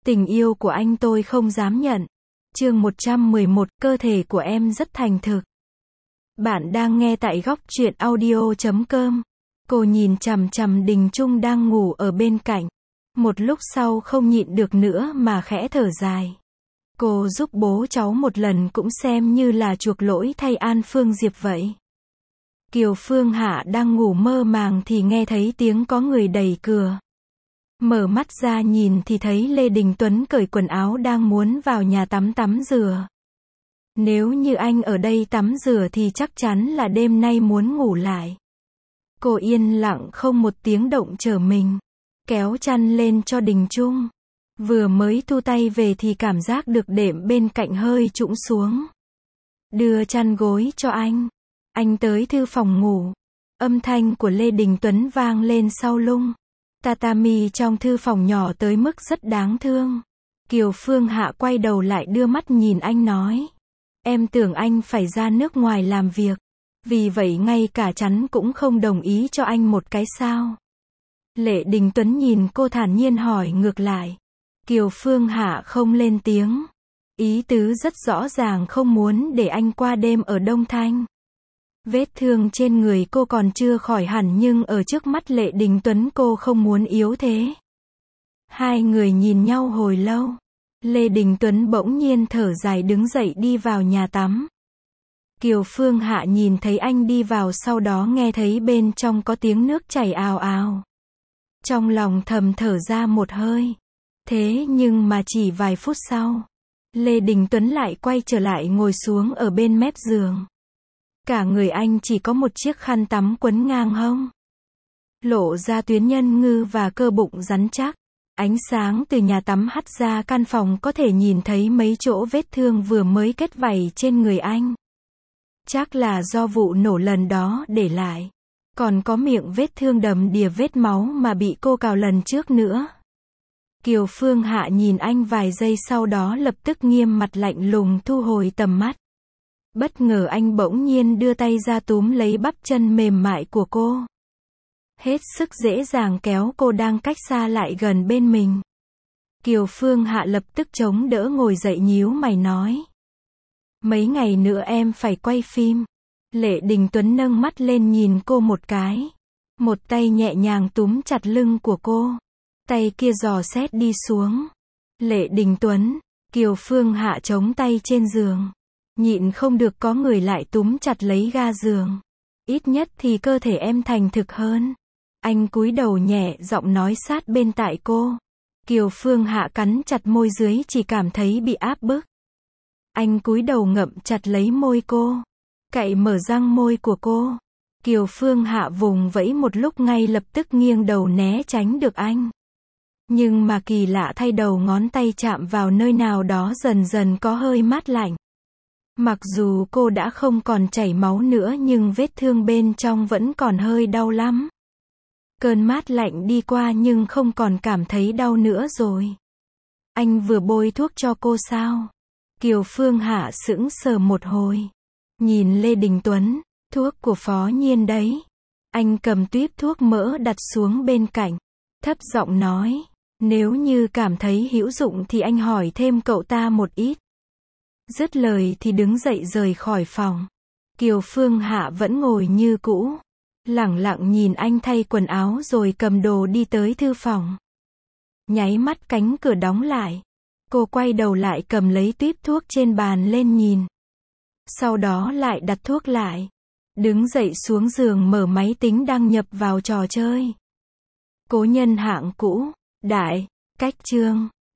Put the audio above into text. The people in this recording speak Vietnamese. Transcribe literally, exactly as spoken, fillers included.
Tình yêu của anh tôi không dám nhận. Chương một trăm mười một, cơ thể của em rất thành thực. Bạn đang nghe tại góc truyện audio chấm com. Cô nhìn chằm chằm Đình Trung đang ngủ ở bên cạnh. Một lúc sau không nhịn được nữa mà khẽ thở dài. Cô giúp bố cháu một lần cũng xem như là chuộc lỗi thay An Phương Diệp vậy. Kiều Phương Hạ đang ngủ mơ màng thì nghe thấy tiếng có người đẩy cửa. Mở mắt ra nhìn thì thấy Lê Đình Tuấn cởi quần áo đang muốn vào nhà tắm tắm rửa. Nếu như anh ở đây tắm rửa thì chắc chắn là đêm nay muốn ngủ lại. Cô yên lặng không một tiếng động trở mình, kéo chăn lên cho Đình Trung. Vừa mới thu tay về thì cảm giác được đệm bên cạnh hơi trũng xuống. Đưa chăn gối cho anh. Anh tới thư phòng ngủ. Âm thanh của Lê Đình Tuấn vang lên sau lưng. Tatami trong thư phòng nhỏ tới mức rất đáng thương. Kiều Phương Hạ quay đầu lại đưa mắt nhìn anh nói. Em tưởng anh phải ra nước ngoài làm việc. Vì vậy ngay cả chắn cũng không đồng ý cho anh một cái sao. Lê Đình Tuấn nhìn cô thản nhiên hỏi ngược lại. Kiều Phương Hạ không lên tiếng. Ý tứ rất rõ ràng không muốn để anh qua đêm ở Đông Thanh. Vết thương trên người cô còn chưa khỏi hẳn nhưng ở trước mắt Lê Đình Tuấn cô không muốn yếu thế. Hai người nhìn nhau hồi lâu. Lê Đình Tuấn bỗng nhiên thở dài đứng dậy đi vào nhà tắm. Kiều Phương Hạ nhìn thấy anh đi vào sau đó nghe thấy bên trong có tiếng nước chảy ào ào. Trong lòng thầm thở ra một hơi. Thế nhưng mà chỉ vài phút sau, Lê Đình Tuấn lại quay trở lại ngồi xuống ở bên mép giường. Cả người anh chỉ có một chiếc khăn tắm quấn ngang hông. Lộ ra tuyến nhân ngư và cơ bụng rắn chắc. Ánh sáng từ nhà tắm hắt ra căn phòng có thể nhìn thấy mấy chỗ vết thương vừa mới kết vảy trên người anh. Chắc là do vụ nổ lần đó để lại. Còn có miệng vết thương đầm đìa vết máu mà bị cô cào lần trước nữa. Kiều Phương Hạ nhìn anh vài giây sau đó lập tức nghiêm mặt lạnh lùng thu hồi tầm mắt. Bất ngờ anh bỗng nhiên đưa tay ra túm lấy bắp chân mềm mại của cô. Hết sức dễ dàng kéo cô đang cách xa lại gần bên mình. Kiều Phương Hạ lập tức chống đỡ ngồi dậy nhíu mày nói. Mấy ngày nữa em phải quay phim. Lê Đình Tuấn nâng mắt lên nhìn cô một cái. Một tay nhẹ nhàng túm chặt lưng của cô. Tay kia dò xét đi xuống. Lê Đình Tuấn, Kiều Phương Hạ chống tay trên giường. Nhịn không được có người lại túm chặt lấy ga giường. Ít nhất thì cơ thể em thành thực hơn. Anh cúi đầu nhẹ giọng nói sát bên tai cô. Kiều Phương Hạ cắn chặt môi dưới chỉ cảm thấy bị áp bức. Anh cúi đầu ngậm chặt lấy môi cô. Cạy mở răng môi của cô. Kiều Phương Hạ vùng vẫy một lúc ngay lập tức nghiêng đầu né tránh được anh. Nhưng mà kỳ lạ thay đầu ngón tay chạm vào nơi nào đó dần dần có hơi mát lạnh. Mặc dù cô đã không còn chảy máu nữa nhưng vết thương bên trong vẫn còn hơi đau lắm. Cơn mát lạnh đi qua nhưng không còn cảm thấy đau nữa rồi. Anh vừa bôi thuốc cho cô sao? Kiều Phương Hạ sững sờ một hồi. Nhìn Lê Đình Tuấn, thuốc của Phó Nhiên đấy. Anh cầm tuýp thuốc mỡ đặt xuống bên cạnh. Thấp giọng nói, nếu như cảm thấy hữu dụng thì anh hỏi thêm cậu ta một ít. Dứt lời thì đứng dậy rời khỏi phòng. Kiều Phương Hạ vẫn ngồi như cũ. Lẳng lặng nhìn anh thay quần áo rồi cầm đồ đi tới thư phòng. Nháy mắt cánh cửa đóng lại. Cô quay đầu lại cầm lấy tuýp thuốc trên bàn lên nhìn. Sau đó lại đặt thuốc lại. Đứng dậy xuống giường mở máy tính đăng nhập vào trò chơi. Cố nhân hạng cũ, đại, cách chương.